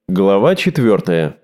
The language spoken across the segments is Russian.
Глава 4.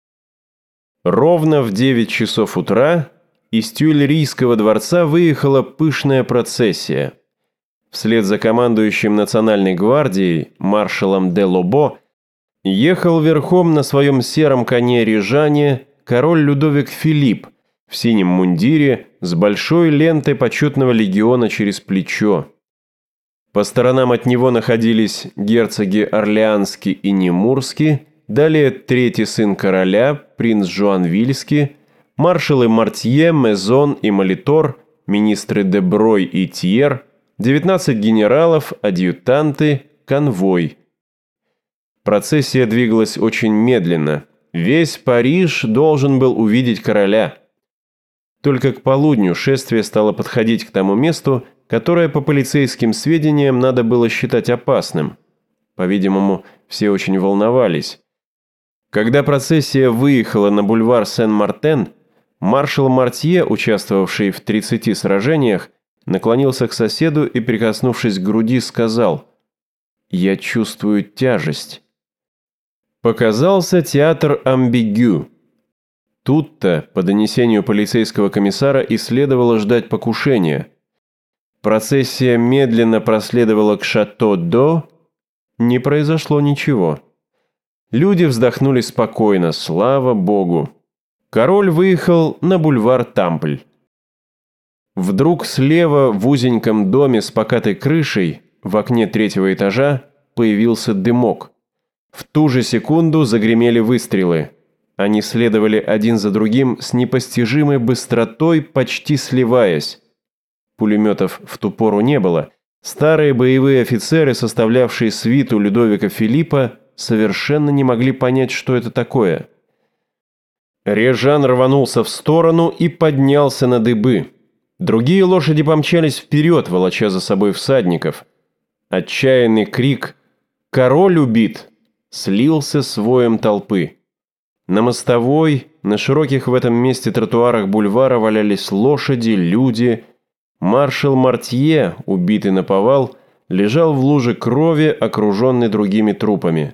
Ровно в 9 часов утра из Тюильрийского дворца выехала пышная процессия. Вслед за командующим Национальной гвардией маршалом де Лобо ехал верхом на своем сером коне Рижане король Людовик Филипп в синем мундире с большой лентой почетного легиона через плечо. По сторонам от него находились герцоги Орлеанский и Немурский, далее третий сын короля, принц Жуанвильский, маршалы Мартье, Мезон и Молитор, министры де Брой и Тьер, 19 генералов, адъютанты, конвой. Процессия двигалась очень медленно. Весь Париж должен был увидеть короля. Только к полудню шествие стало подходить к тому месту, которое по полицейским сведениям надо было считать опасным. По-видимому, все очень волновались. Когда процессия выехала на бульвар Сен-Мартен, маршал Мартье, участвовавший в 30 сражениях, наклонился к соседу и, прикоснувшись к груди, сказал: «Я чувствую тяжесть». Показался театр Амбигю. Тут-то, по донесению полицейского комиссара, и следовало ждать покушения. Процессия медленно проследовала к Шато-До. Не произошло ничего. Люди вздохнули спокойно, слава богу. Король выехал на бульвар Тампль. Вдруг слева в узеньком доме с покатой крышей, в окне 3-го этажа, появился дымок. В ту же секунду загремели выстрелы. Они следовали один за другим с непостижимой быстротой, почти сливаясь. Пулеметов в ту пору не было. Старые боевые офицеры, составлявшие свиту Людовика Филиппа, совершенно не могли понять, что это такое. Режан рванулся в сторону и поднялся на дыбы. Другие лошади помчались вперед, волоча за собой всадников. Отчаянный крик «Король убит!» слился с воем толпы. На мостовой, на широких в этом месте тротуарах бульвара валялись лошади, люди. Маршал Мартье, убитый наповал, лежал в луже крови, окруженный другими трупами.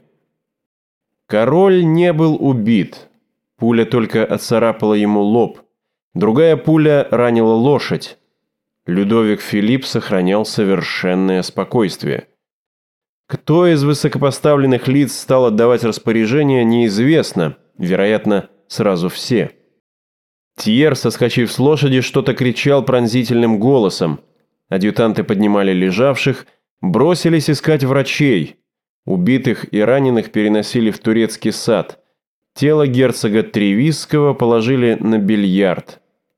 Король не был убит. Пуля только отцарапала ему лоб. Другая пуля ранила лошадь. Людовик Филипп сохранял совершенное спокойствие. Кто из высокопоставленных лиц стал отдавать распоряжения, неизвестно. Вероятно, сразу все. Тьер, соскочив с лошади, что-то кричал пронзительным голосом. Адъютанты поднимали лежавших, бросились искать врачей. Убитых и раненых переносили в турецкий сад. Тело герцога Тревисского положили на бильярд.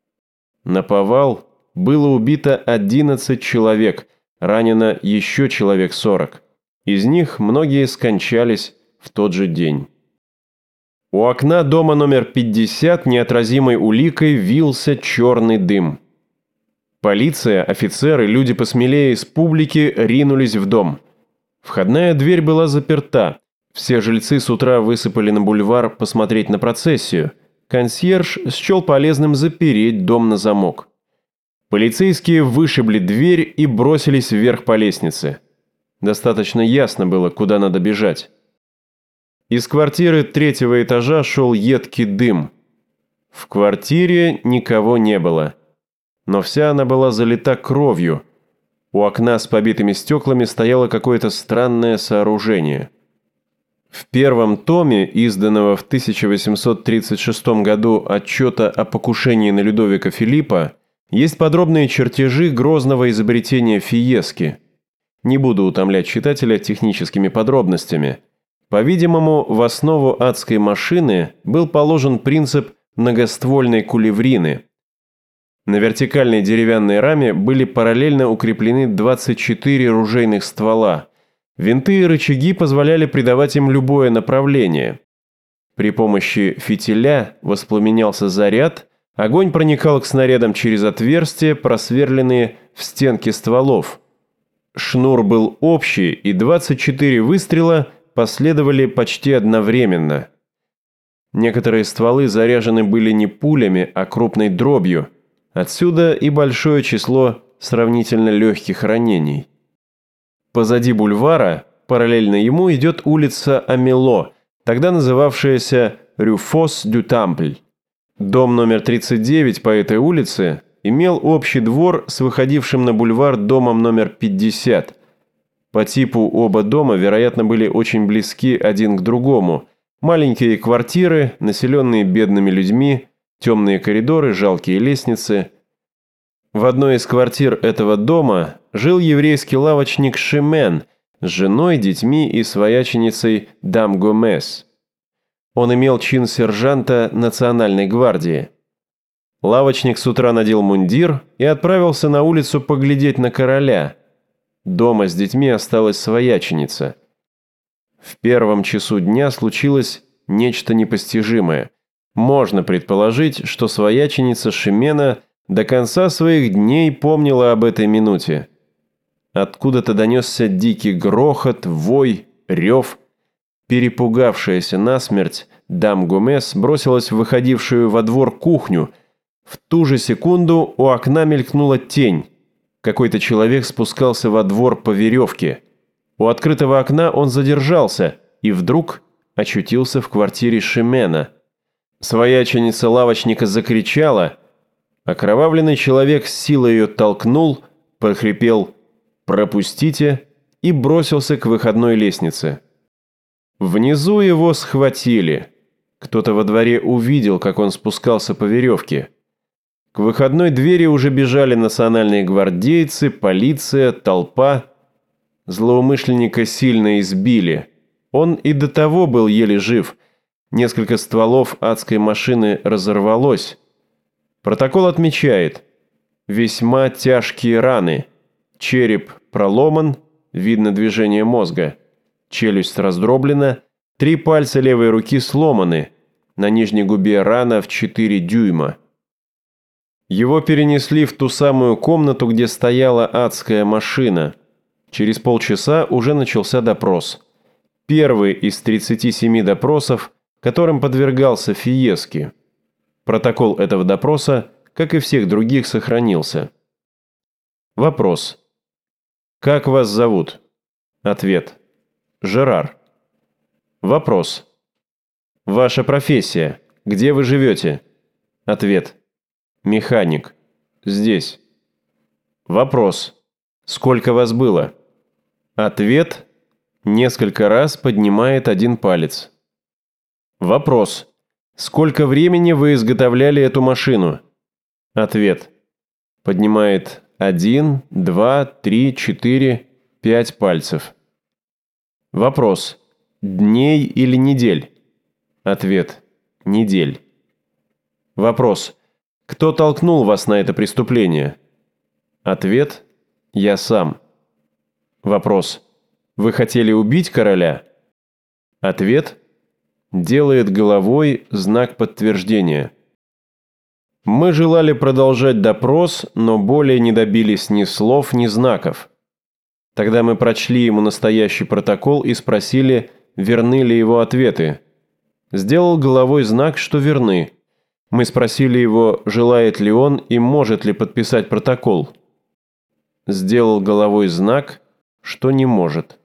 Наповал было убито 11 человек, ранено еще человек 40. Из них многие скончались в тот же день. У окна дома номер 50 неотразимой уликой вился черный дым. Полиция, офицеры, люди посмелее из публики ринулись в дом. Входная дверь была заперта. Все жильцы с утра высыпали на бульвар посмотреть на процессию. Консьерж счел полезным запереть дом на замок. Полицейские вышибли дверь и бросились вверх по лестнице. Достаточно ясно было, куда надо бежать. Из квартиры 3-го этажа шел едкий дым. В квартире никого не было. Но вся она была залита кровью. У окна с побитыми стеклами стояло какое-то странное сооружение. В первом томе, изданного в 1836 году отчета о покушении на Людовика Филиппа, есть подробные чертежи грозного изобретения Фиески. Не буду утомлять читателя техническими подробностями. По-видимому, в основу адской машины был положен принцип многоствольной кулеврины. На вертикальной деревянной раме были параллельно укреплены 24 ружейных ствола. Винты и рычаги позволяли придавать им любое направление. При помощи фитиля воспламенялся заряд, огонь проникал к снарядам через отверстия, просверленные в стенки стволов. Шнур был общий, и 24 выстрела последовали почти одновременно. Некоторые стволы заряжены были не пулями, а крупной дробью. Отсюда и большое число сравнительно легких ранений. Позади бульвара, параллельно ему, идет улица Амело, тогда называвшаяся «Рю Фос дю Тампль». Дом номер 39 по этой улице имел общий двор с выходившим на бульвар домом номер 50. По типу оба дома, вероятно, были очень близки один к другому. Маленькие квартиры, населенные бедными людьми, темные коридоры, жалкие лестницы. В одной из квартир этого дома жил еврейский лавочник Шимен с женой, детьми и свояченицей Дам Гомес. Он имел чин сержанта Национальной гвардии. Лавочник с утра надел мундир и отправился на улицу поглядеть на короля. Дома с детьми осталась свояченица. В первом часу дня случилось нечто непостижимое. Можно предположить, что свояченица Шимена до конца своих дней помнила об этой минуте. Откуда-то донесся дикий грохот, вой, рев. Перепугавшаяся насмерть, Дам Гомес бросилась в выходившую во двор кухню. В ту же секунду у окна мелькнула тень. Какой-то человек спускался во двор по веревке. У открытого окна он задержался и вдруг очутился в квартире Шимена. Свояченица лавочника закричала. Окровавленный человек с силой ее толкнул, прохрипел «Пропустите» и бросился к выходной лестнице. Внизу его схватили. Кто-то во дворе увидел, как он спускался по веревке. К выходной двери уже бежали национальные гвардейцы, полиция, толпа. Злоумышленника сильно избили. Он и до того был еле жив. Несколько стволов адской машины разорвалось. Протокол отмечает: весьма тяжкие раны. Череп проломан, видно движение мозга. Челюсть раздроблена, 3 пальца левой руки сломаны. На нижней губе рана в 4 дюйма. Его перенесли в ту самую комнату, где стояла адская машина. Через полчаса уже начался допрос. Первый из 37 допросов, которым подвергался Фиески. Протокол этого допроса, как и всех других, сохранился. Вопрос. Как вас зовут? Ответ. Жерар. Вопрос. Ваша профессия. Где вы живете? Ответ. Механик. Здесь. Вопрос. Сколько вас было? Ответ. Несколько раз поднимает 1 палец. Вопрос. Сколько времени вы изготовляли эту машину? Ответ. Поднимает 1, 2, 3, 4, 5 пальцев. Вопрос. Дней или недель? Ответ. Недель. Вопрос. Кто толкнул вас на это преступление? Ответ. Я сам. Вопрос. Вы хотели убить короля? Ответ. Делает головой знак подтверждения. Мы желали продолжать допрос, но более не добились ни слов, ни знаков. Тогда мы прочли ему настоящий протокол и спросили, верны ли его ответы. Сделал головой знак, что верны. Мы спросили его, желает ли он и может ли подписать протокол. Сделал головой знак, что не может.